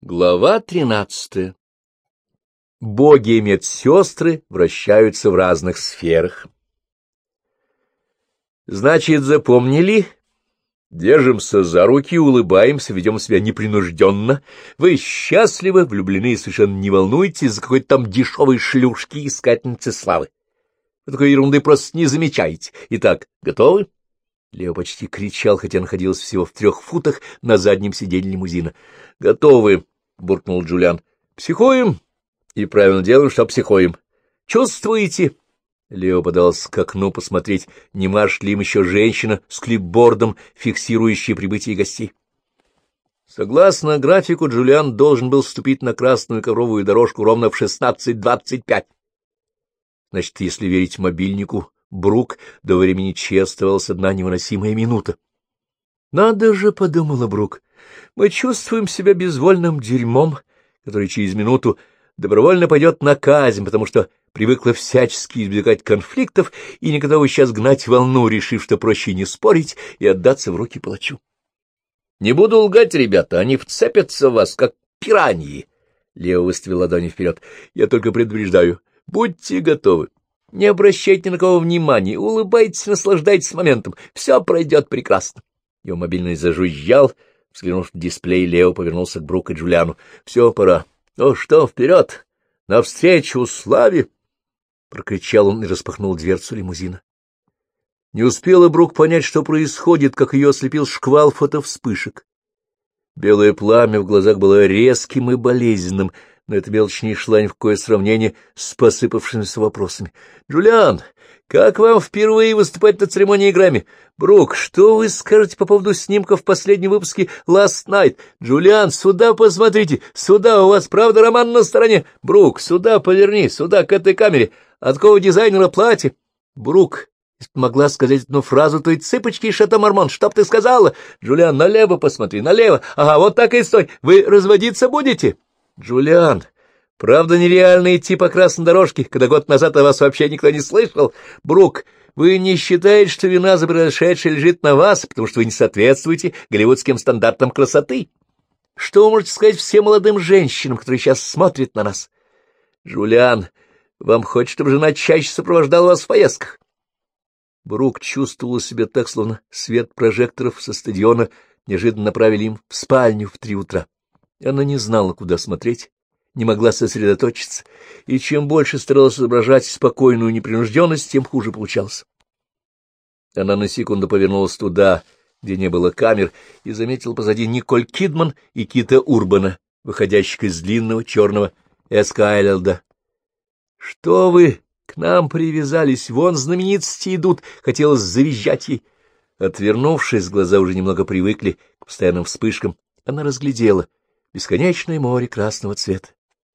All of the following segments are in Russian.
Глава 13. Боги и медсестры вращаются в разных сферах. Значит, запомнили? Держимся за руки, улыбаемся, ведем себя непринужденно. Вы счастливы, влюблены и совершенно не волнуйтесь за какой-то там дешевой шлюшки искательницы славы. Вы такой ерунды просто не замечаете. Итак, готовы? Лео почти кричал, хотя находился всего в 3 футах на заднем сиденье лимузина. — Готовы, — буркнул Джулиан. — Психуем? И правильно делаем, что психуем. Чувствуете? Лео подался к окну посмотреть, не машет ли им еще женщина с клипбордом, фиксирующая прибытие гостей. Согласно графику, Джулиан должен был вступить на красную ковровую дорожку ровно в 16:25. Значит, если верить мобильнику, Брук до времени Чи оставалась одна невыносимая минута. «Надо же», — подумала Брук, — «мы чувствуем себя безвольным дерьмом, который через минуту добровольно пойдет на казнь, потому что привыкла всячески избегать конфликтов и не готова сейчас гнать волну, решив, что проще не спорить и отдаться в руки палачу. Не буду лгать, ребята, они вцепятся в вас, как пираньи». Лео выставил ладони вперед. «Я только предупреждаю, будьте готовы. Не обращайте ни на кого внимания, улыбайтесь, наслаждайтесь моментом. Все пройдет прекрасно». Его мобильный зажужжал. Взглянув в дисплей, Лео повернулся к Брук и Джулиану. — Все, пора. — Ну что, вперед! Навстречу славе! — прокричал он и распахнул дверцу лимузина. Не успела Брук понять, что происходит, как ее ослепил шквал фотовспышек. Белое пламя в глазах было резким и болезненным, но эта мелочь не шла ни в какое сравнение с посыпавшимися вопросами. — Джулиан, как вам впервые выступать на церемонии Грэмми? Брук, что вы скажете по поводу снимков в последнем выпуске Last Night? Джулиан, сюда посмотрите, сюда, у вас правда роман на стороне. Брук, сюда поверни, сюда, к этой камере. От какого дизайнера платье? Брук, если бы могла сказать одну фразу, то и цыпочки и шато-мормон, что б ты сказала? Джулиан, налево посмотри, налево. Ага, вот так и стой. Вы разводиться будете? Джулиан, правда нереально идти по красной дорожке, когда год назад о вас вообще никто не слышал? Брук, вы не считаете, что вина за произошедшее лежит на вас, потому что вы не соответствуете голливудским стандартам красоты? Что вы можете сказать всем молодым женщинам, которые сейчас смотрят на нас? Джулиан, вам хочется, чтобы жена чаще сопровождала вас в поездках? Брук чувствовала себя так, словно свет прожекторов со стадиона неожиданно направили им в спальню в 3 утра. Она не знала, куда смотреть, не могла сосредоточиться, и чем больше старалась изображать спокойную непринужденность, тем хуже получалось. Она на секунду повернулась туда, где не было камер, и заметила позади Николь Кидман и Кита Урбана, выходящих из длинного черного Эскайлда. — Что вы к нам привязались? Вон знаменитости идут! — хотелось завизжать ей. Отвернувшись, глаза уже немного привыкли к постоянным вспышкам, она разглядела бесконечное море красного цвета.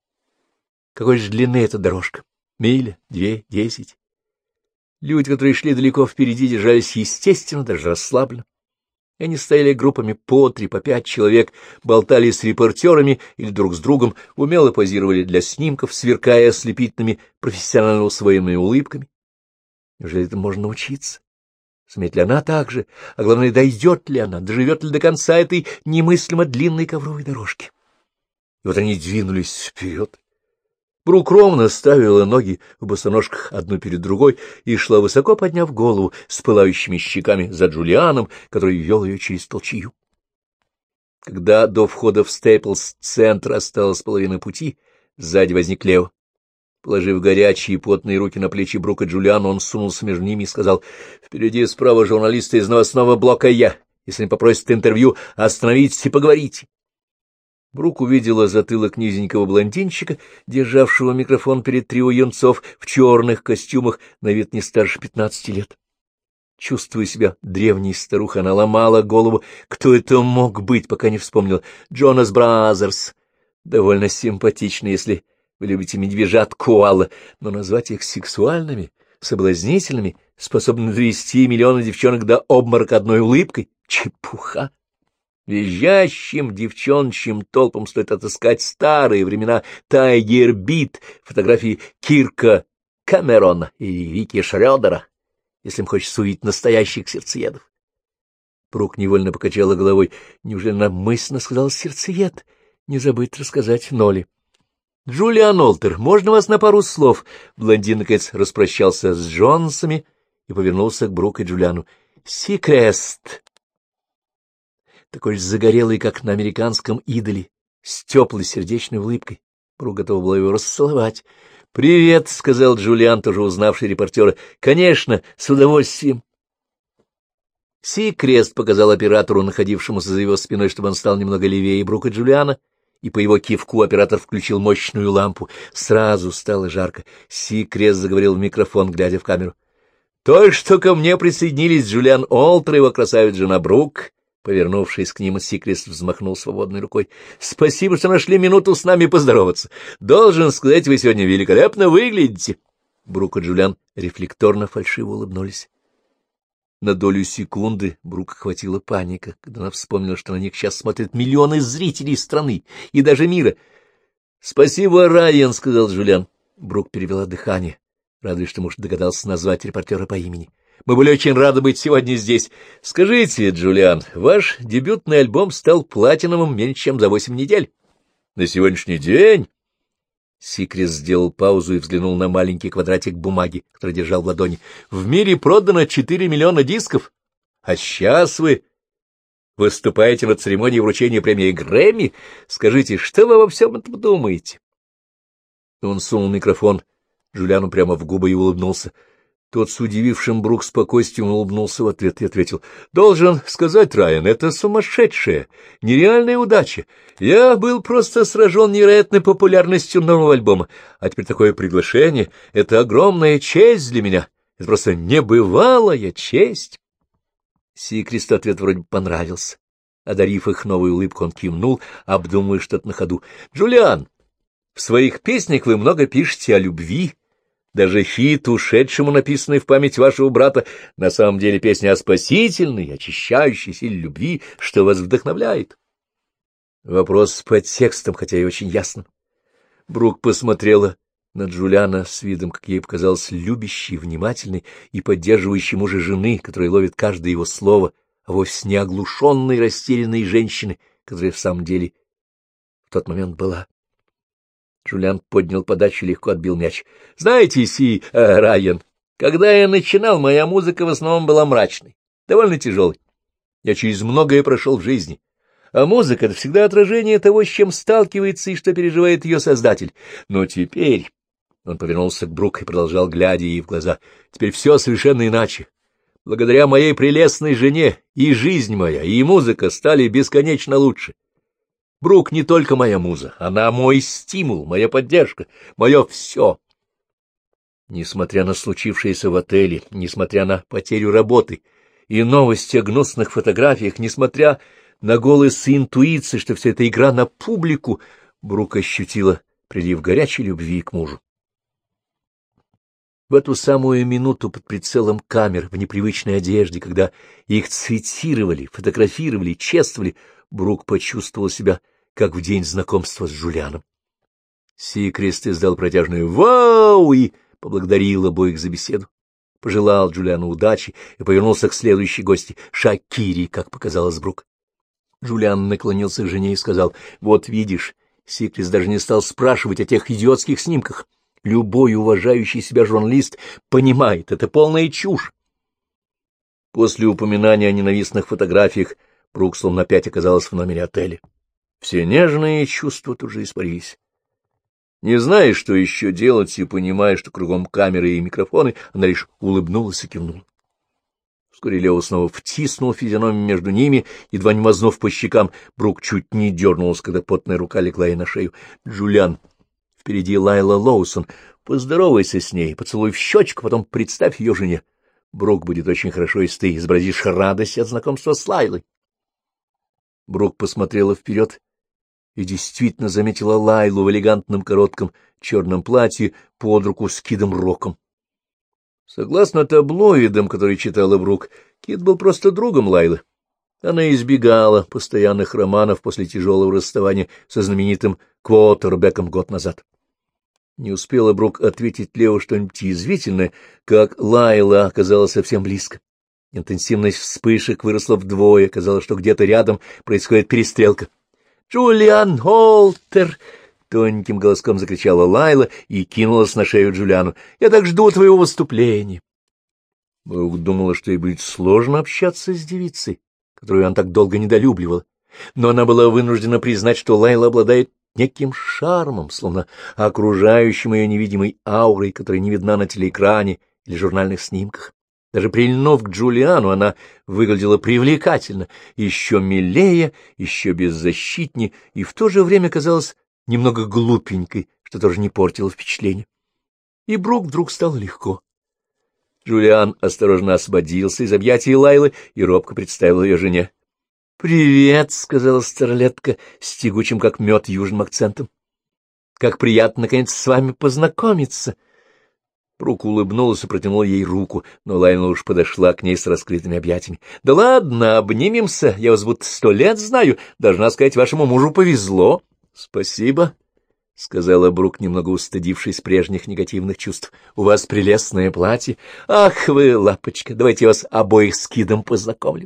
Какой же длины эта дорожка? Миля, 2, 10. Люди, которые шли далеко впереди, держались естественно, даже расслабленно. Они стояли группами по 3, по 5 человек, болтали с репортерами или друг с другом, умело позировали для снимков, сверкая ослепительными, профессионально усвоенными улыбками. Неужели это можно научиться? Сумеет ли она так же? А главное, дойдет ли она, доживет ли до конца этой немыслимо длинной ковровой дорожки? И вот они двинулись вперед. Брук ровно ставила ноги в босоножках одну перед другой и шла, высоко подняв голову, с пылающими щеками за Джулианом, который вел ее через толчью. Когда до входа в Стейплс-центр осталась половина пути, сзади возник Лео. Положив горячие потные руки на плечи Брука Джулиана, он сунулся между ними и сказал: — Впереди справа журналисты из новостного блока я. Если они попросят интервью, остановитесь и поговорите. Брук увидела затылок низенького блондинчика, державшего микрофон перед трио юнцов в черных костюмах, на вид не старше 15 лет. Чувствуя себя древней старухой, она ломала голову, кто это мог быть, пока не вспомнила. Джонас Бразерс. Довольно симпатично, если вы любите медвежат-коала, но назвать их сексуальными, соблазнительными, способными довести миллионы девчонок до обморока одной улыбкой — чепуха. Визжащим девчоночьим толпам стоит отыскать старые времена Тайгер Бит, фотографии Кирка Камерона и Вики Шрёдера, если им хочется увидеть настоящих сердцеедов. Брук невольно покачала головой. Неужели она мысленно сказала «сердцеед»? не забыть рассказать Нолли. — Джулиан Олтер, можно вас на пару слов? Блондин, наконец, распрощался с Джонсами и повернулся к Брук и Джулиану. — Сикрест! Такой же загорелый, как на американском идоле, с теплой сердечной улыбкой. Брук готова была его расцеловать. — Привет, — сказал Джулиан, тоже узнавший репортера. — Конечно, с удовольствием. Сикрест показал оператору, находившемуся за его спиной, чтобы он стал немного левее Брука и Джулиана, и по его кивку оператор включил мощную лампу. Сразу стало жарко. Сикрест заговорил в микрофон, глядя в камеру. — Только что ко мне присоединились Джулиан Олтер и его красавица жена Брук. Повернувшись к ним, Сикрест взмахнул свободной рукой. — Спасибо, что нашли минуту с нами поздороваться. Должен сказать, вы сегодня великолепно выглядите. Брук и Джулиан рефлекторно фальшиво улыбнулись. На долю секунды Брук охватила паника, когда она вспомнила, что на них сейчас смотрят миллионы зрителей страны и даже мира. — Спасибо, Райан, — сказал Джулиан. Брук перевела дыхание, радуясь, что муж догадался назвать репортера по имени. — Мы были очень рады быть сегодня здесь. Скажите, Джулиан, ваш дебютный альбом стал платиновым меньше, чем за 8 недель. На сегодняшний день... Сикрест сделал паузу и взглянул на маленький квадратик бумаги, который держал в ладони. — В мире продано 4 миллиона дисков, а сейчас вы выступаете на церемонии вручения премии Грэмми. Скажите, что вы обо всем этом думаете? Он сунул микрофон Джулиану прямо в губы и улыбнулся. Тот с удивившим Брук спокойствием улыбнулся в ответ и ответил. — Должен сказать, Райан, это сумасшедшая, нереальная удача. Я был просто сражен невероятной популярностью нового альбома, а теперь такое приглашение — это огромная честь для меня. Это просто небывалая честь. Сикрест ответ вроде бы понравился. Одарив их новой улыбкой, он кивнул, обдумывая что-то на ходу. — Джулиан, в своих песнях вы много пишете о любви. Даже хит, ушедшему, написанный в память вашего брата, на самом деле песня о спасительной, очищающей силе любви, что вас вдохновляет. Вопрос с подтекстом, хотя и очень ясным. Брук посмотрела на Джулиана с видом, как ей показалось, любящей, внимательной и поддерживающей мужа жены, которая ловит каждое его слово, а вовсе не оглушенной, растерянной женщины, которая в самом деле в тот момент была. Джулиан поднял подачу и легко отбил мяч. — Знаете, Райан, когда я начинал, моя музыка в основном была мрачной, довольно тяжелой. Я через многое прошел в жизни. А музыка — это всегда отражение того, с чем сталкивается и что переживает ее создатель. Но теперь... Он повернулся к Брук и продолжал, глядя ей в глаза. Теперь все совершенно иначе. Благодаря моей прелестной жене и жизнь моя, и музыка стали бесконечно лучше. Брук не только моя муза, она мой стимул, моя поддержка, мое все. Несмотря на случившееся в отеле, несмотря на потерю работы и новости о гнусных фотографиях, несмотря на голос и интуиции, что все это игра на публику, Брук ощутила прилив горячей любви к мужу. В эту самую минуту под прицелом камер, в непривычной одежде, когда их цитировали, фотографировали, чествовали, Брук почувствовал себя, как в день знакомства с Джулианом. Сикрест издал протяжную «Вау!» и поблагодарил обоих за беседу, пожелал Джулиану удачи и повернулся к следующей гости, Шакире, как показалось Брук. Джулиан наклонился к жене и сказал: «Вот видишь, Сикрест даже не стал спрашивать о тех идиотских снимках. Любой уважающий себя журналист понимает, это полная чушь». После упоминания о ненавистных фотографиях Брук словно опять оказалась в номере отеля. Все нежные чувства тут же испарились. Не зная, что еще делать, и понимая, что кругом камеры и микрофоны, она лишь улыбнулась и кивнула. Вскоре Лео снова втиснул физиономию между ними, едва не мазнув по щекам. Брук чуть не дернулся, когда потная рука легла ей на шею. «Джулиан, впереди Лайла Лоусон. Поздоровайся с ней, поцелуй в щечку, потом представь ее жене. Брук, будет очень хорошо, если ты изобразишь радость от знакомства с Лайлой». Брук посмотрела вперед и действительно заметила Лайлу в элегантном коротком черном платье под руку с Кидом Роком. Согласно таблоидам, которые читала Брук, Кид был просто другом Лайлы. Она избегала постоянных романов после тяжелого расставания со знаменитым квотербеком год назад. Не успела Брук ответить Лео что-нибудь язвительное, как Лайла оказалась совсем близко. Интенсивность вспышек выросла вдвое, казалось, что где-то рядом происходит перестрелка. Джулиан Олтер! — тоненьким голоском закричала Лайла и кинулась на шею Джулиану. — Я так жду твоего выступления. Брук думала, что ей будет сложно общаться с девицей, которую он так долго недолюбливал, но она была вынуждена признать, что Лайла обладает неким шармом, словно окружающим ее невидимой аурой, которая не видна на телеэкране или журнальных снимках. Даже прильнув к Джулиану, она выглядела привлекательно, еще милее, еще беззащитнее, и в то же время казалась немного глупенькой, что тоже не портило впечатление. И Брук вдруг стало легко. Джулиан осторожно освободился из объятий Лайлы и робко представил ее жене. — Привет, — сказала старлетка с тягучим, как мед, южным акцентом. — Как приятно, наконец, с вами познакомиться. Брук улыбнулся и протянул ей руку, но Лайла уж подошла к ней с раскрытыми объятиями. — Да ладно, обнимемся, я вас будто 100 лет знаю, должна сказать, вашему мужу повезло. — Спасибо, — сказала Брук, немного устыдившись прежних негативных чувств. — У вас прелестное платье. Ах вы, лапочка, давайте я вас обоих с Кидом познакомлю.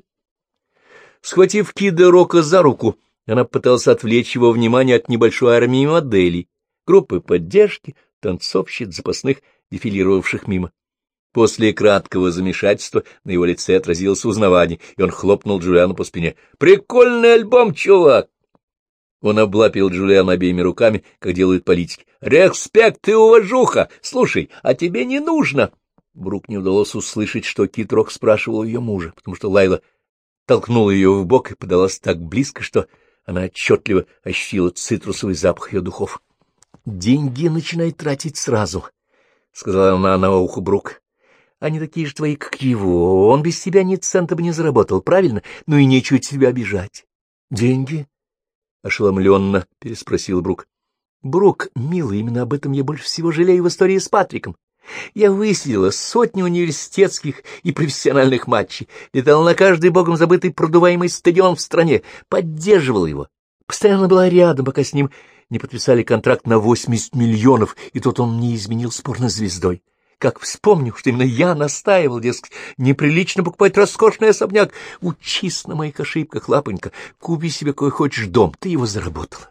Схватив Кида Рока за руку, она пыталась отвлечь его внимание от небольшой армии моделей, группы поддержки, танцовщиц, запасных, дефилировавших мимо. После краткого замешательства на его лице отразилось узнавание, и он хлопнул Джулиану по спине. — Прикольный альбом, чувак! Он облапил Джулиана обеими руками, как делают политики. — Респект и уважуха! Слушай, а тебе не нужно? Брук не удалось услышать, что Кид Рок спрашивал ее мужа, потому что Лайла толкнула ее в бок и подалась так близко, что она отчетливо ощутила цитрусовый запах ее духов. — Деньги начинай тратить сразу, — сказала она на ухо Брук. — Они такие же твои, как его. Он без тебя ни цента бы не заработал, правильно? Ну и нечего тебя обижать. — Деньги? — ошеломленно переспросил Брук. — Брук, милый, именно об этом я больше всего жалею в истории с Патриком. Я высидела сотни университетских и профессиональных матчей, летала на каждый богом забытый продуваемый стадион в стране, поддерживала его, постоянно была рядом, пока с ним не подписали контракт на 80 миллионов, и тут он мне изменил с порнозвездой. Как вспомню, что именно я настаивал, дескать, неприлично покупать роскошный особняк. Учись на моих ошибках, лапонька, купи себе какой хочешь дом, ты его заработала.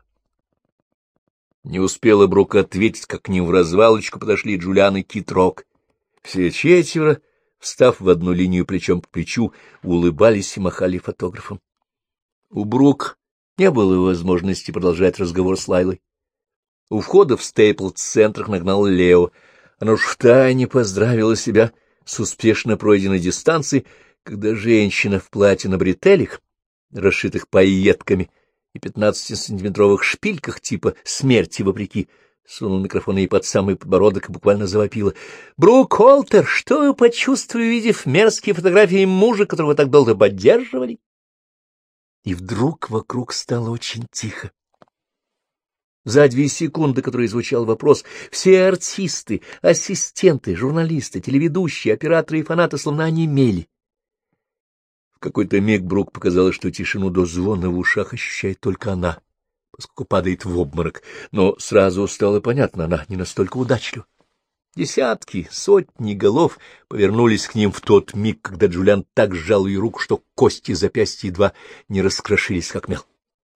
Не успела Брук ответить, как к ним в развалочку подошли Джулиан и Кид Рок. Все четверо, встав в одну линию плечом к плечу, улыбались и махали фотографом. У Брук не было возможности продолжать разговор с Лайлой. У входа в Стейплз-центр нагнал Лео. Она уж втайне поздравила себя с успешно пройденной дистанцией, когда женщина в платье на бретелях, расшитых пайетками, и 15-сантиметровых шпильках типа «Смерти вопреки», сунул микрофон ей под самый подбородок и буквально завопила. — Брук Олтер, что вы почувствовали, увидев мерзкие фотографии мужа, которого так долго поддерживали? И вдруг вокруг стало очень тихо. За 2 секунды, которые звучал вопрос, все артисты, ассистенты, журналисты, телеведущие, операторы и фанаты словно онемели. В какой-то миг Брук показалось, что тишину до звона в ушах ощущает только она, поскольку падает в обморок, но сразу стало понятно, она не настолько удачлива. Десятки, сотни голов повернулись к ним в тот миг, когда Джулиан так сжал ее руку, что кости запястья едва не раскрошились, как мел.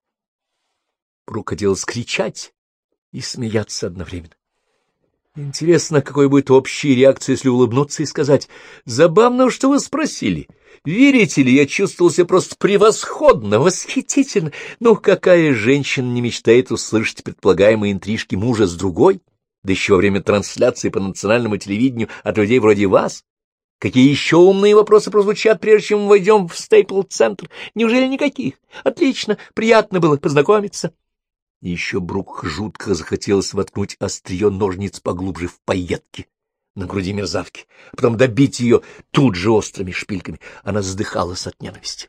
Брук хотелось кричать и смеяться одновременно. Интересно, какой будет общая реакция, если улыбнуться и сказать: «Забавно, что вы спросили. Верите ли, я чувствовал себя просто превосходно, восхитительно. Ну, какая женщина не мечтает услышать предполагаемые интрижки мужа с другой, да еще во время трансляции по национальному телевидению от людей вроде вас? Какие еще умные вопросы прозвучат, прежде чем мы войдем в Стейплз-центр? Неужели никаких? Отлично, приятно было познакомиться». И еще Брук жутко захотелось воткнуть острие ножниц поглубже в пайетки на груди мерзавки, а потом добить ее тут же острыми шпильками. Она задыхалась от ненависти.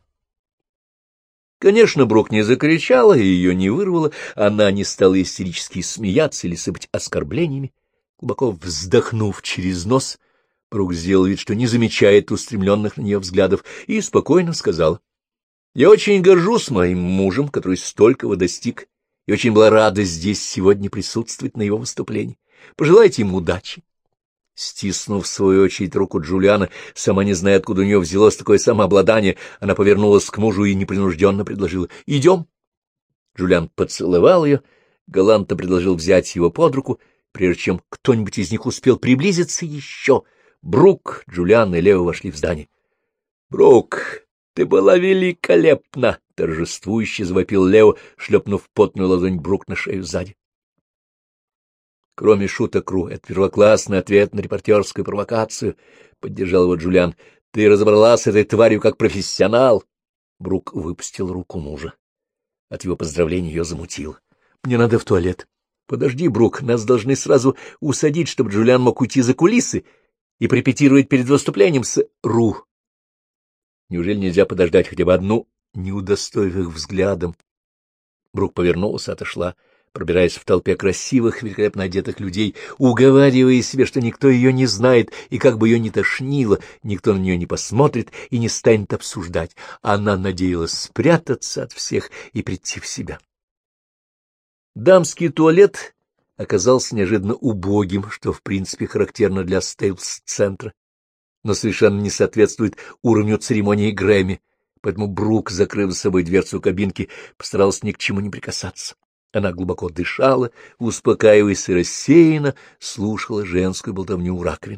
Конечно, Брук не закричала и ее не вырвала, она не стала истерически смеяться или сыпать оскорблениями. Глубоко вздохнув через нос, Брук сделал вид, что не замечает устремленных на нее взглядов, и спокойно сказала: «Я очень горжусь моим мужем, который столького достиг, и очень была рада здесь сегодня присутствовать на его выступлении. Пожелайте ему удачи». Стиснув в свою очередь руку Джулиана, сама не зная, откуда у нее взялось такое самообладание, она повернулась к мужу и непринужденно предложила: «Идем». Джулиан поцеловал ее, галантно предложил взять его под руку, прежде чем кто-нибудь из них успел приблизиться еще. Брук, Джулиан и Лео вошли в здание. — Брук, ты была великолепна! — торжествующе завопил Лео, шлепнув потную ладонь Брук на шею сзади. — Кроме шуток, Ру, это первоклассный ответ на репортерскую провокацию, — поддержал его Джулиан. — Ты разобралась с этой тварью как профессионал. Брук выпустил руку мужа. От его поздравления ее замутило. — Мне надо в туалет. — Подожди, Брук, нас должны сразу усадить, чтобы Джулиан мог уйти за кулисы и порепетировать перед выступлением с Ру. Неужели нельзя подождать хотя бы одну, не удостоив их взглядом? Брук повернулся, отошла, пробираясь в толпе красивых, великолепно одетых людей, уговаривая себе, что никто ее не знает, и как бы ее ни тошнило, никто на нее не посмотрит и не станет обсуждать. Она надеялась спрятаться от всех и прийти в себя. Дамский туалет оказался неожиданно убогим, что, в принципе, характерно для Стейлс-центра, но совершенно не соответствует уровню церемонии Грэмми, поэтому Брук, закрыв за собой дверцу кабинки, постарался ни к чему не прикасаться. Она глубоко дышала, успокаиваясь и рассеянно слушала женскую болтовню у раковин.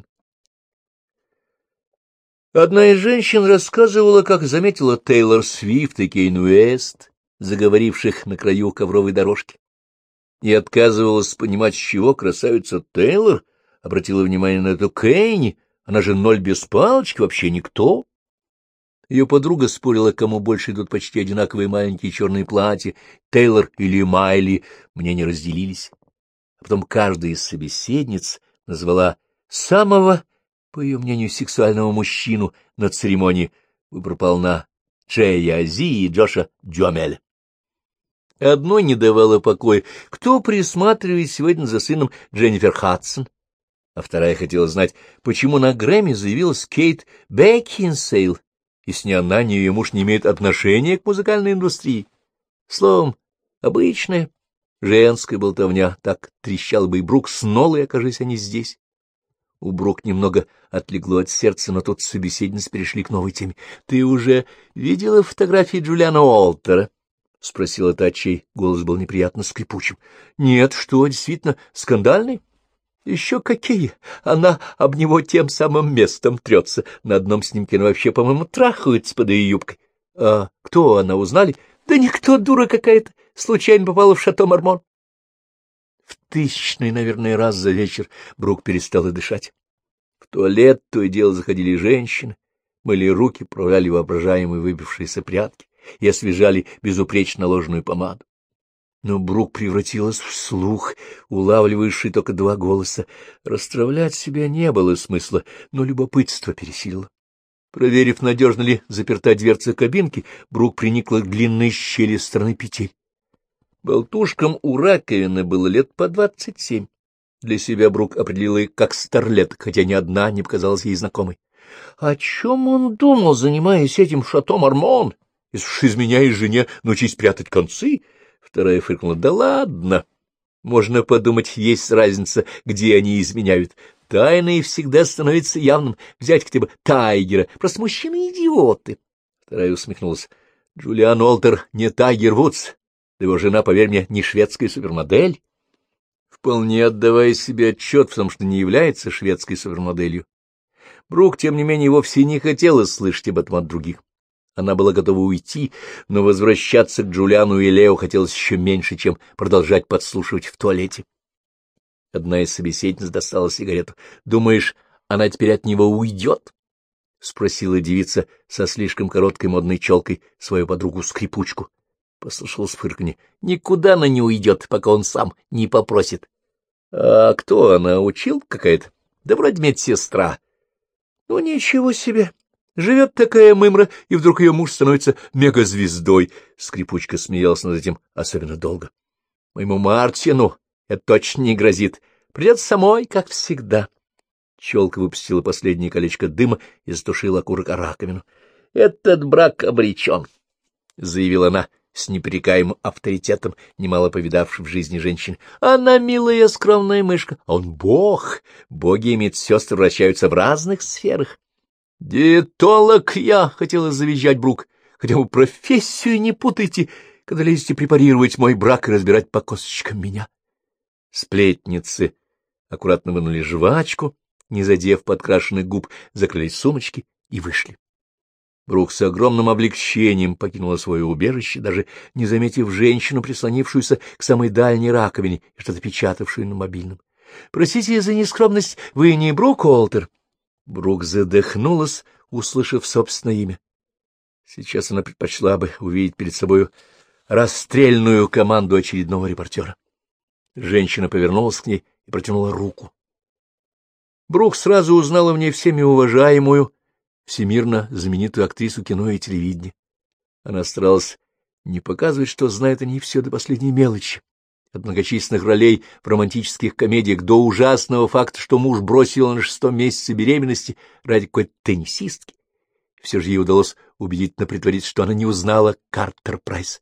Одна из женщин рассказывала, как заметила Тейлор Свифт и Кейн Уэст, заговоривших на краю ковровой дорожки, и отказывалась понимать, с чего красавица Тейлор обратила внимание на эту Кейни. Она же ноль без палочки, вообще никто. Ее подруга спорила, кому больше идут почти одинаковые маленькие черные платья, Тейлор или Майли, мнения разделились. А потом каждая из собеседниц назвала самого, по ее мнению, сексуального мужчину на церемонии. Выбор пал на Джея Ази и Джоша Дюамеля. Одной не давало покоя, кто присматривает сегодня за сыном Дженнифер Хадсон, а вторая хотела знать, почему на Грэмми заявилась Кейт Бекинсейл, если ни она, ни ее муж не имеют отношения к музыкальной индустрии. Словом, обычная женская болтовня, так трещал бы и Брук с Нолой, окажись они здесь. У Брук немного отлегло от сердца, но тут собеседницы перешли к новой теме. — Ты уже видела фотографии Джулиана Уолтера? — спросила та, чей голос был неприятно скрипучим. — Нет, что, действительно, скандальный? — Еще какие! Она об него тем самым местом трется. На одном снимке она вообще, по-моему, трахается под ее юбкой. — А кто она, узнали? — Да никто, дура какая-то, случайно попала в Шато Мармон. В тысячный, наверное, раз за вечер Брук перестала дышать. В туалет то и дело заходили женщины, мыли руки, проявляли воображаемые выбившиеся прядки и освежали безупречно наложенную помаду. Но Брук превратилась в слух, улавливающий только два голоса. Расстравлять себя не было смысла, но любопытство пересилило. Проверив, надежно ли заперта дверца кабинки, Брук приникла к длинной щели с стороны петель. Болтушкам у раковины было лет по 27. Для себя Брук определила их как старлеток, хотя ни одна не показалась ей знакомой. О чем он думал, занимаясь этим в Шато Мармон? Если уж изменяешь жене, научись прятать концы. Вторая фыркнула. Да ладно. Можно подумать, есть разница, где они изменяют. Тайное всегда становится явным. Взять хотя бы Тайгера. Просто мужчины идиоты. Вторая усмехнулась. Джулиан Уолтер не Тайгер Вудс. Да его жена, поверь мне, не шведская супермодель. Вполне отдавая себе отчет в том, что не является шведской супермоделью. Брук, тем не менее, вовсе не хотела слышать об этом от других. Она была готова уйти, но возвращаться к Джулиану и Лео хотелось еще меньше, чем продолжать подслушивать в туалете. Одна из собеседниц достала сигарету. — Думаешь, она теперь от него уйдет? — спросила девица со слишком короткой модной челкой свою подругу-скрипучку. Послышалось фырканье. — Никуда она не уйдет, пока он сам не попросит. — А кто она, учил какая-то? — Да вроде медсестра. — Ну, ничего себе! Живет такая мымра, и вдруг ее муж становится мегазвездой. Скрипучка смеялась над этим особенно долго. — Моему Мартину это точно не грозит. Придется самой, как всегда. Челка выпустила последнее колечко дыма и затушила окурок о раковину. — Этот брак обречен, — заявила она с непрекаемым авторитетом, немало повидавшей в жизни женщины. Она милая, скромная мышка, а он бог. Боги и медсестры вращаются в разных сферах. — Диетолог я, — хотела завизжать Брук. — Хотя бы профессию не путайте. когда лезете препарировать мой брак и разбирать по косточкам меня. Сплетницы аккуратно вынули жвачку, не задев подкрашенных губ, закрыли сумочки и вышли. Брук с огромным облегчением покинула свое убежище, даже не заметив женщину, прислонившуюся к самой дальней раковине и что-то печатавшую на мобильном. — Простите за нескромность, вы не Брук Уолтер? Брук задохнулась, услышав собственное имя. Сейчас она предпочла бы увидеть перед собой расстрельную команду очередного репортера. Женщина повернулась к ней и протянула руку. Брук сразу узнала в ней всеми уважаемую, всемирно знаменитую актрису кино и телевидения. Она старалась не показывать, что знает о ней все до последней мелочи, от многочисленных ролей в романтических комедиях до ужасного факта, что муж бросил на 6-м месяце беременности ради какой-то теннисистки. Все же ей удалось убедительно притвориться, что она не узнала Картер Прайс.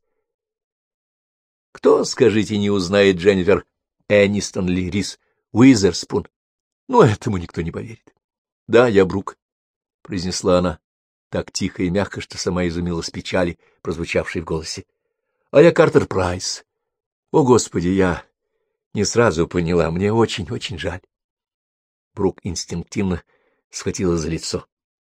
Кто, скажите, не узнает Дженнифер Энистон или Риз Уизерспун? Но этому никто не поверит. — Да, я Брук, — произнесла она так тихо и мягко, что сама изумилась печали, прозвучавшей в голосе. — А я Картер Прайс. О, Господи, я не сразу поняла, мне очень-очень жаль. Брук инстинктивно схватила за лицо.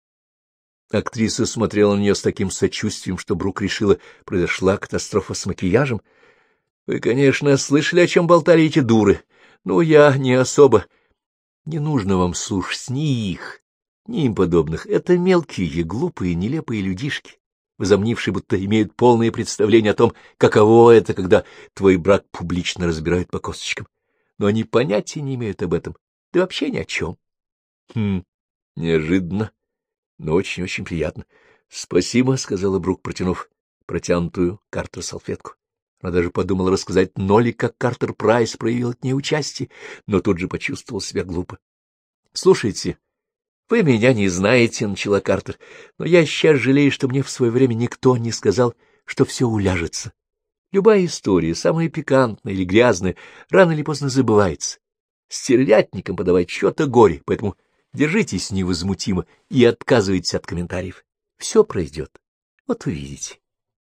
Актриса смотрела на нее с таким сочувствием, что Брук решила, произошла катастрофа с макияжем. — Вы, конечно, слышали, о чем болтали эти дуры. Ну, я не особо. Не нужно вам слушать ни их, ни им подобных. Это мелкие, глупые, нелепые людишки, возомнившие, будто имеют полное представление о том, каково это, когда твой брак публично разбирают по косточкам. Но они понятия не имеют об этом, да вообще ни о чем. Неожиданно, но очень-очень приятно. — Спасибо, — сказала Брук, протянув протянутую Картер салфетку. Она даже подумала рассказать Нолли, как Картер Прайс проявил к ней участие, но тут же почувствовал себя глупо. — Слушайте, вы меня не знаете, — начала Картер, — но я сейчас жалею, что мне в свое время никто не сказал, что все уляжется. Любая история, самая пикантная или грязная, рано или поздно забывается. Стервятникам подавать что-то горе, поэтому держитесь невозмутимо и отказывайтесь от комментариев. Все пройдет. Вот увидите.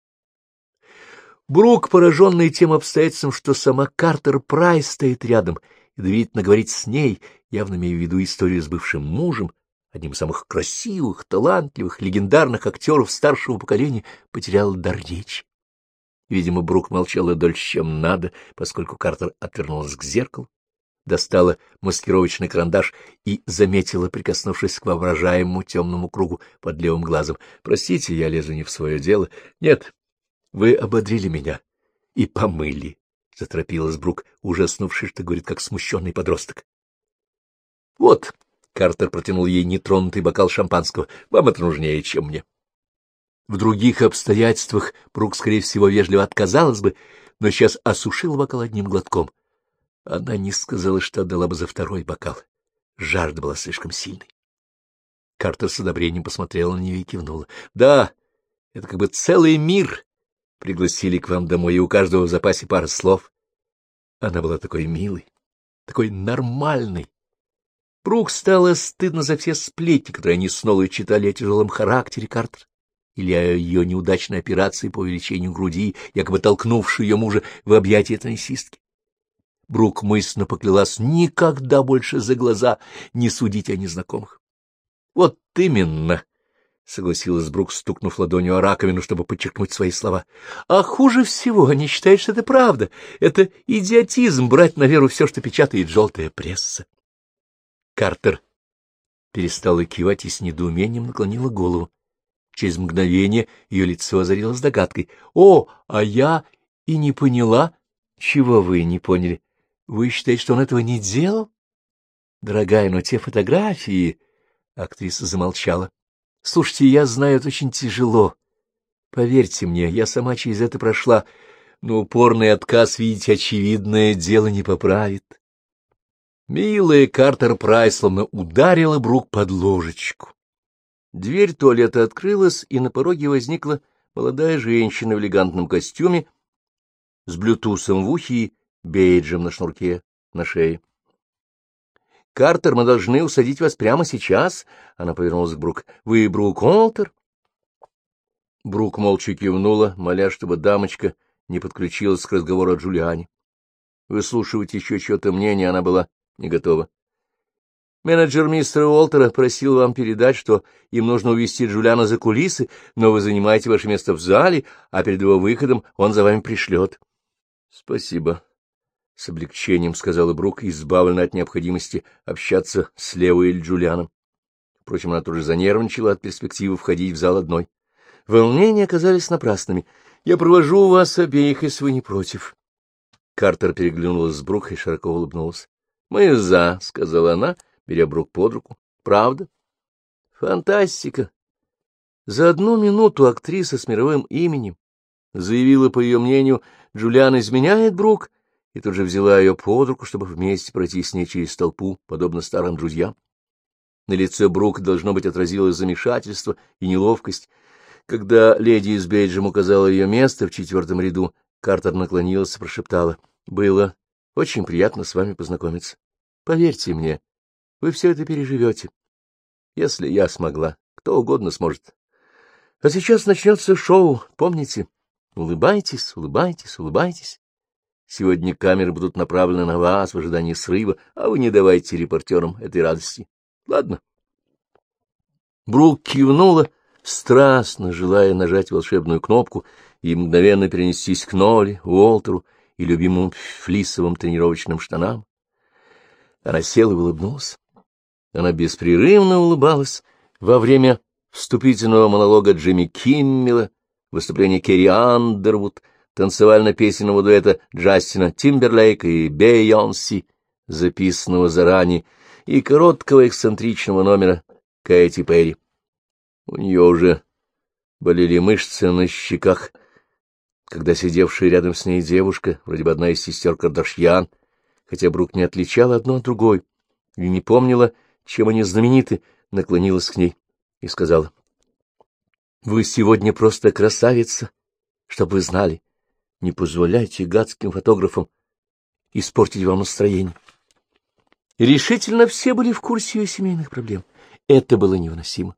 Брук, пораженный тем обстоятельством, что сама Картер Прайс стоит рядом и доверительно говорит с ней, явно имея в виду историю с бывшим мужем, одним из самых красивых, талантливых, легендарных актеров старшего поколения, потерял дар речи. Видимо, Брук молчала дольше, чем надо, поскольку Картер отвернулась к зеркалу, достала маскировочный карандаш и заметила, прикоснувшись к воображаемому темному кругу под левым глазом: — Простите, я лезу не в свое дело. — Нет, вы ободрили меня и помыли, — заторопилась Брук, ужаснувшись, что говорит, как смущенный подросток. — Вот, — Картер протянул ей нетронутый бокал шампанского, — вам это нужнее, чем мне. В других обстоятельствах Брук, скорее всего, вежливо отказалась бы, но сейчас осушила бокал одним глотком. Она не сказала, что отдала бы за второй бокал. Жажда была слишком сильной. Картер с одобрением посмотрела на нее и кивнула. — Да, это как бы целый мир. Пригласили к вам домой, и у каждого в запасе пара слов. Она была такой милой, такой нормальной. Брук стало стыдно за все сплетни, которые они с Нолой читали о тяжелом характере Картер, или о ее неудачной операции по увеличению груди, якобы толкнувшей ее мужа в объятия теннисистки. Брук мысленно поклялась никогда больше за глаза не судить о незнакомых. — Вот именно, — согласилась Брук, стукнув ладонью о раковину, чтобы подчеркнуть свои слова. — А хуже всего они считают, что это правда. Это идиотизм брать на веру все, что печатает желтая пресса. Картер перестала кивать и с недоумением наклонила голову. Через мгновение ее лицо озарилось догадкой. — О, а я и не поняла. — Чего вы не поняли? Вы считаете, что он этого не делал? — Дорогая, но те фотографии... Актриса замолчала. — Слушайте, я знаю, это очень тяжело. Поверьте мне, я сама через это прошла, но упорный отказ видеть очевидное дело не поправит. Милая Картер Прайс словно ударила Брук под ложечку. Дверь туалета открылась, и на пороге возникла молодая женщина в элегантном костюме с блютусом в ухе и бейджем на шнурке на шее. — Картер, мы должны усадить вас прямо сейчас. Она повернулась к Брук. — Вы Брук Уолтер? Брук молча кивнула, моля, чтобы дамочка не подключилась к разговору о Джулиане. Выслушивать еще чье-то мнение она была не готова. Менеджер мистера Уолтера просил вам передать, что им нужно увезти Джулиана за кулисы, но вы занимаете ваше место в зале, а перед его выходом он за вами пришлет. — Спасибо. — с облегчением сказала Брук, избавленная от необходимости общаться с Лео или Джулианом. Впрочем, она тоже занервничала от перспективы входить в зал одной. Волнения оказались напрасными. — Я провожу вас обеих, если вы не против. Картер переглянулась с Брук и широко улыбнулась. — Мы за, — сказала она, беря Брук под руку. — Правда? — Фантастика! За 1 минуту актриса с мировым именем заявила, по ее мнению, Джулиан изменяет Брук, и тут же взяла ее под руку, чтобы вместе пройти с ней через толпу, подобно старым друзьям. На лице Брук, должно быть, отразилось замешательство и неловкость. Когда леди из бейджем указала ее место в 4-м ряду, Картер наклонилась и прошептала: — Было очень приятно с вами познакомиться. Поверьте мне, вы все это переживете. Если я смогла, кто угодно сможет. А сейчас начнется шоу, помните? Улыбайтесь, улыбайтесь, улыбайтесь. Сегодня камеры будут направлены на вас в ожидании срыва, а вы не давайте репортерам этой радости. Ладно? Брук кивнула, страстно желая нажать волшебную кнопку и мгновенно перенестись к Ноле, Уолтеру и любимым флисовым тренировочным штанам. Она села и улыбнулась. Она беспрерывно улыбалась во время вступительного монолога Джимми Киммела, выступления Керри Андервуд, танцевально-песенного дуэта Джастина Тимберлейка и Бейонси, записанного заранее, и короткого эксцентричного номера Кэти Перри. У нее уже болели мышцы на щеках, когда сидевшая рядом с ней девушка, вроде бы одна из сестер Кардашьян, хотя Брук не отличала одну от другой и не помнила, чем они знамениты, наклонилась к ней и сказала: — Вы сегодня просто красавица, чтоб вы знали. Не позволяйте гадским фотографам испортить вам настроение. И решительно все были в курсе ее семейных проблем. Это было невыносимо.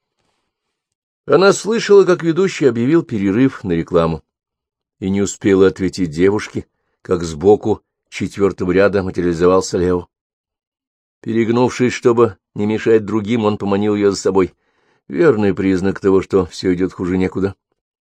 Она слышала, как ведущий объявил перерыв на рекламу, и не успела ответить девушке, как сбоку 4-го ряда материализовался Лео. Перегнувшись, чтобы не мешать другим, он поманил ее за собой. Верный признак того, что все идет хуже некуда.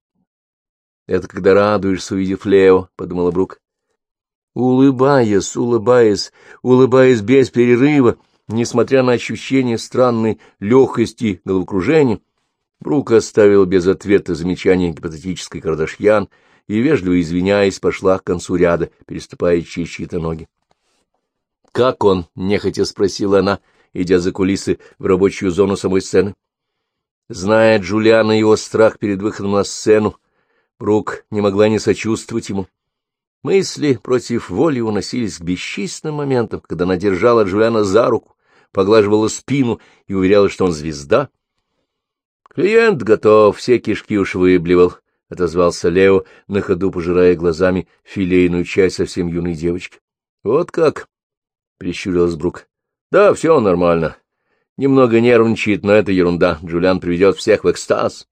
— Это когда радуешься, увидев Лео, — подумала Брук. Улыбаясь, улыбаясь, улыбаясь без перерыва, несмотря на ощущение странной легкости головокружения, Брук оставил без ответа замечание гипотетической Кардашьян и, вежливо извиняясь, пошла к концу ряда, переступая через чьи-то ноги. — Как он? — нехотя спросила она, идя за кулисы в рабочую зону самой сцены. Зная Джулиана и его страх перед выходом на сцену, Брук не могла не сочувствовать ему. Мысли против воли уносились к бесчисленным моментам, когда она держала Джулиана за руку, поглаживала спину и уверяла, что он звезда. — Клиент готов, все кишки уж выблевал, — отозвался Лео, на ходу пожирая глазами филейную часть совсем юной девочки. — Вот как? — прищурилась Брук. — Да, все нормально. Немного нервничает, но это ерунда. Джулиан приведет всех в экстаз.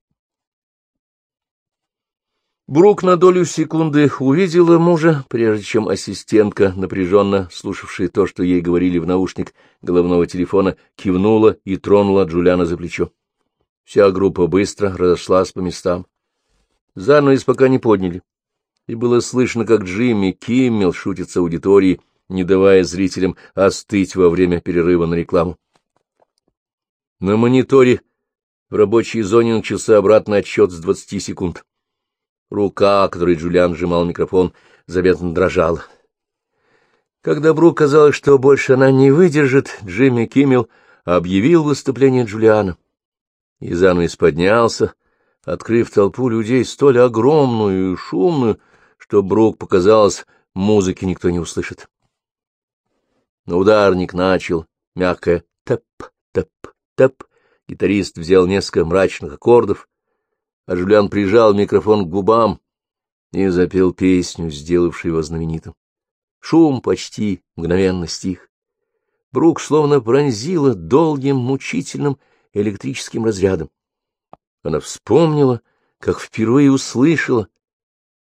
Брук на долю секунды увидела мужа, прежде чем ассистентка, напряженно слушавшая то, что ей говорили в наушник головного телефона, кивнула и тронула Джулиана за плечо. Вся группа быстро разошлась по местам. Занавес пока не подняли, и было слышно, как Джимми Киммел шутит с аудиторией, не давая зрителям остыть во время перерыва на рекламу. На мониторе в рабочей зоне начался обратный отсчет с 20 секунд. Рука, которой Джулиан сжимал микрофон, заметно дрожала. Когда Брук казалось, что больше она не выдержит, Джимми Киммел объявил выступление Джулиана. И занавес поднялся, открыв толпу людей столь огромную и шумную, что Брук показалось, музыки никто не услышит. Но ударник начал мягкое «тэп-тэп-тэп», гитарист взял несколько мрачных аккордов, а Джулиан прижал микрофон к губам и запел песню, сделавшую его знаменитым. Шум почти мгновенно стих. Брук словно пронзила долгим, мучительным электрическим разрядом. Она вспомнила, как впервые услышала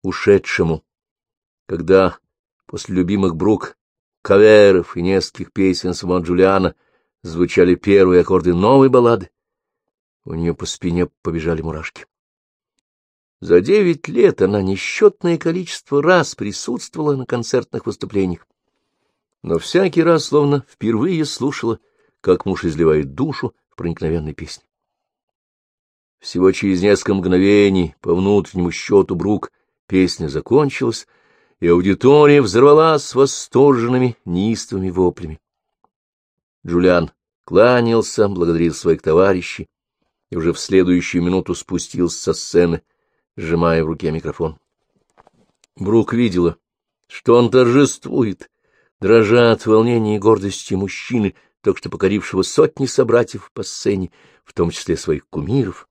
ушедшему, когда после любимых Брук каверов и нескольких песен самого Джулиана звучали первые аккорды новой баллады, у нее по спине побежали мурашки. За 9 лет она несчетное количество раз присутствовала на концертных выступлениях, но всякий раз словно впервые слушала, как муж изливает душу в проникновенной песне. Всего через несколько мгновений по внутреннему счету Брук песня закончилась, и аудитория взорвалась восторженными неистовыми воплями. Джулиан кланялся, благодарил своих товарищей и уже в следующую минуту спустился со сцены, сжимая в руке микрофон. Брук видела, что он торжествует, дрожа от волнения и гордости мужчины, только что покорившего сотни собратьев по сцене, в том числе своих кумиров.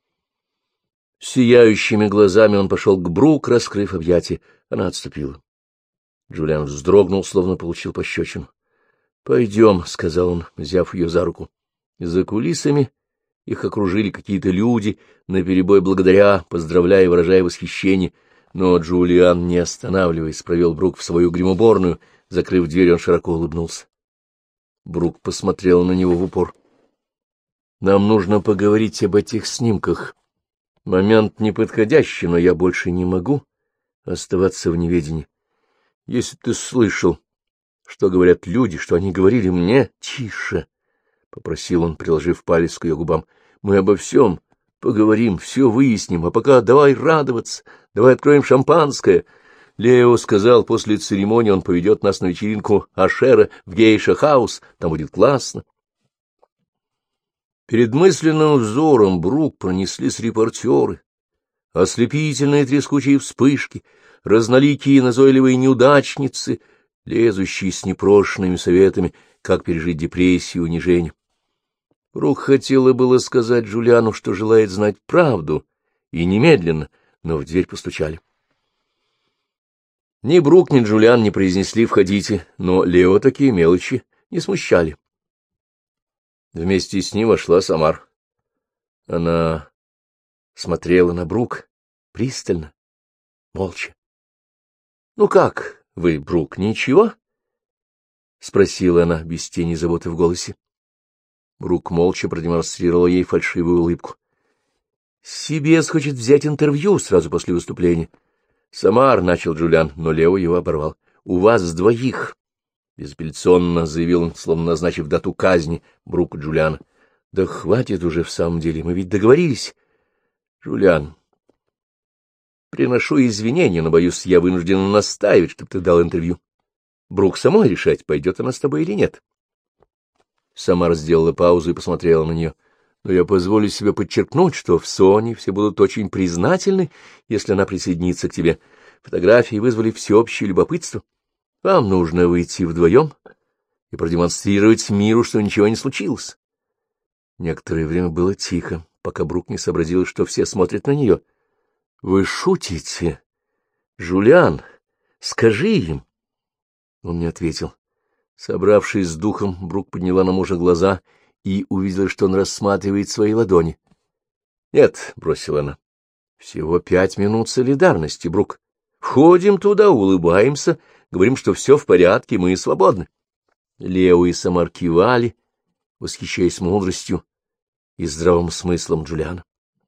Сияющими глазами он пошел к Брук, раскрыв объятия. Она отступила. Джулиан вздрогнул, словно получил пощечину. — Пойдем, — сказал он, взяв ее за руку. За кулисами их окружили какие-то люди, наперебой благодаря, поздравляя, выражая восхищение. Но Джулиан, не останавливаясь, провел Брук в свою гримуборную. Закрыв дверь, он широко улыбнулся. Брук посмотрела на него в упор. — Нам нужно поговорить об этих снимках. Момент неподходящий, но я больше не могу оставаться в неведении. Если ты слышал, что говорят люди, что они говорили мне, — Тише, — попросил он, приложив палец к ее губам. — Мы обо всем поговорим, все выясним, а пока давай радоваться, давай откроем шампанское. Лео сказал, после церемонии он поведет нас на вечеринку Ашера в Гейша-хаус, там будет классно. Перед мысленным взором Брук пронеслись репортеры, ослепительные трескучие вспышки, разноликие назойливые неудачницы, лезущие с непрошенными советами, как пережить депрессию и унижение. Брук хотела было сказать Джулиану, что желает знать правду, и немедленно, но в дверь постучали. Ни Брук, ни Джулиан не произнесли «входите», но Лео такие мелочи не смущали. Вместе с ним вошла Самар. Она смотрела на Брук пристально, молча. — Ну как вы, Брук, ничего? — спросила она без тени заботы в голосе. Брук молча продемонстрировала ей фальшивую улыбку. — Сибес хочет взять интервью сразу после выступления. — Самар, — начал Джулиан, но Лео его оборвал. — У вас двоих. Безапелляционно заявил он, словно назначив дату казни Брук и Джулиана. — Да хватит уже в самом деле, мы ведь договорились. — Джулиан, приношу извинения, но, боюсь, я вынужден настаивать, чтобы ты дал интервью. Брук самой решать, пойдет она с тобой или нет. Самара сделала паузу и посмотрела на нее. — Но я позволю себе подчеркнуть, что в Соне все будут очень признательны, если она присоединится к тебе. Фотографии вызвали всеобщее любопытство. Вам нужно выйти вдвоем и продемонстрировать миру, что ничего не случилось. Некоторое время было тихо, пока Брук не сообразила, что все смотрят на нее. — Вы шутите? Жулиан, скажи им. Он не ответил. Собравшись с духом, Брук подняла на мужа глаза и увидела, что он рассматривает свои ладони. — Нет, — бросила она, — всего 5 минут солидарности, Брук. Входим туда, улыбаемся, говорим, что все в порядке, мы свободны. Лео и Самар кивали, восхищаясь мудростью и здравым смыслом Джулиана.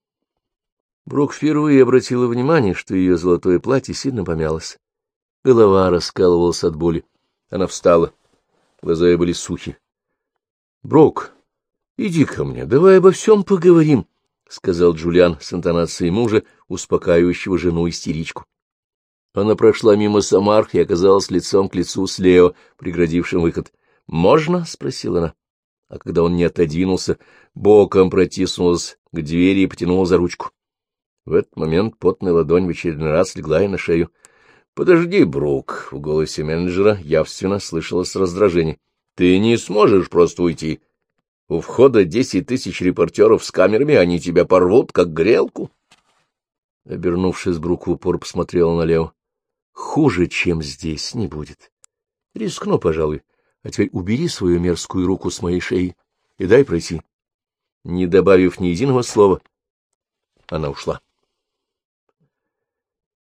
Брук впервые обратила внимание, что ее золотое платье сильно помялось. Голова раскалывалась от боли. Она встала. Глаза ее были сухи. — Брук, иди ко мне, давай обо всем поговорим, — сказал Джулиан с интонацией мужа, успокаивающего жену-истеричку. Она прошла мимо Самар и оказалась лицом к лицу с Лео, преградившим выход. — Можно? — спросила она. А когда он не отодвинулся, боком протиснулась к двери и потянула за ручку. В этот момент потная ладонь в очередной раз легла ей на шею. — Подожди, Брук, — в голосе менеджера явственно слышалось раздражение. — Ты не сможешь просто уйти. У входа 10 тысяч репортеров с камерами, они тебя порвут, как грелку. Обернувшись, Брук в упор посмотрела на Лео. — Хуже, чем здесь, не будет. Рискну, пожалуй. А теперь убери свою мерзкую руку с моей шеи и дай пройти. Не добавив ни единого слова, она ушла.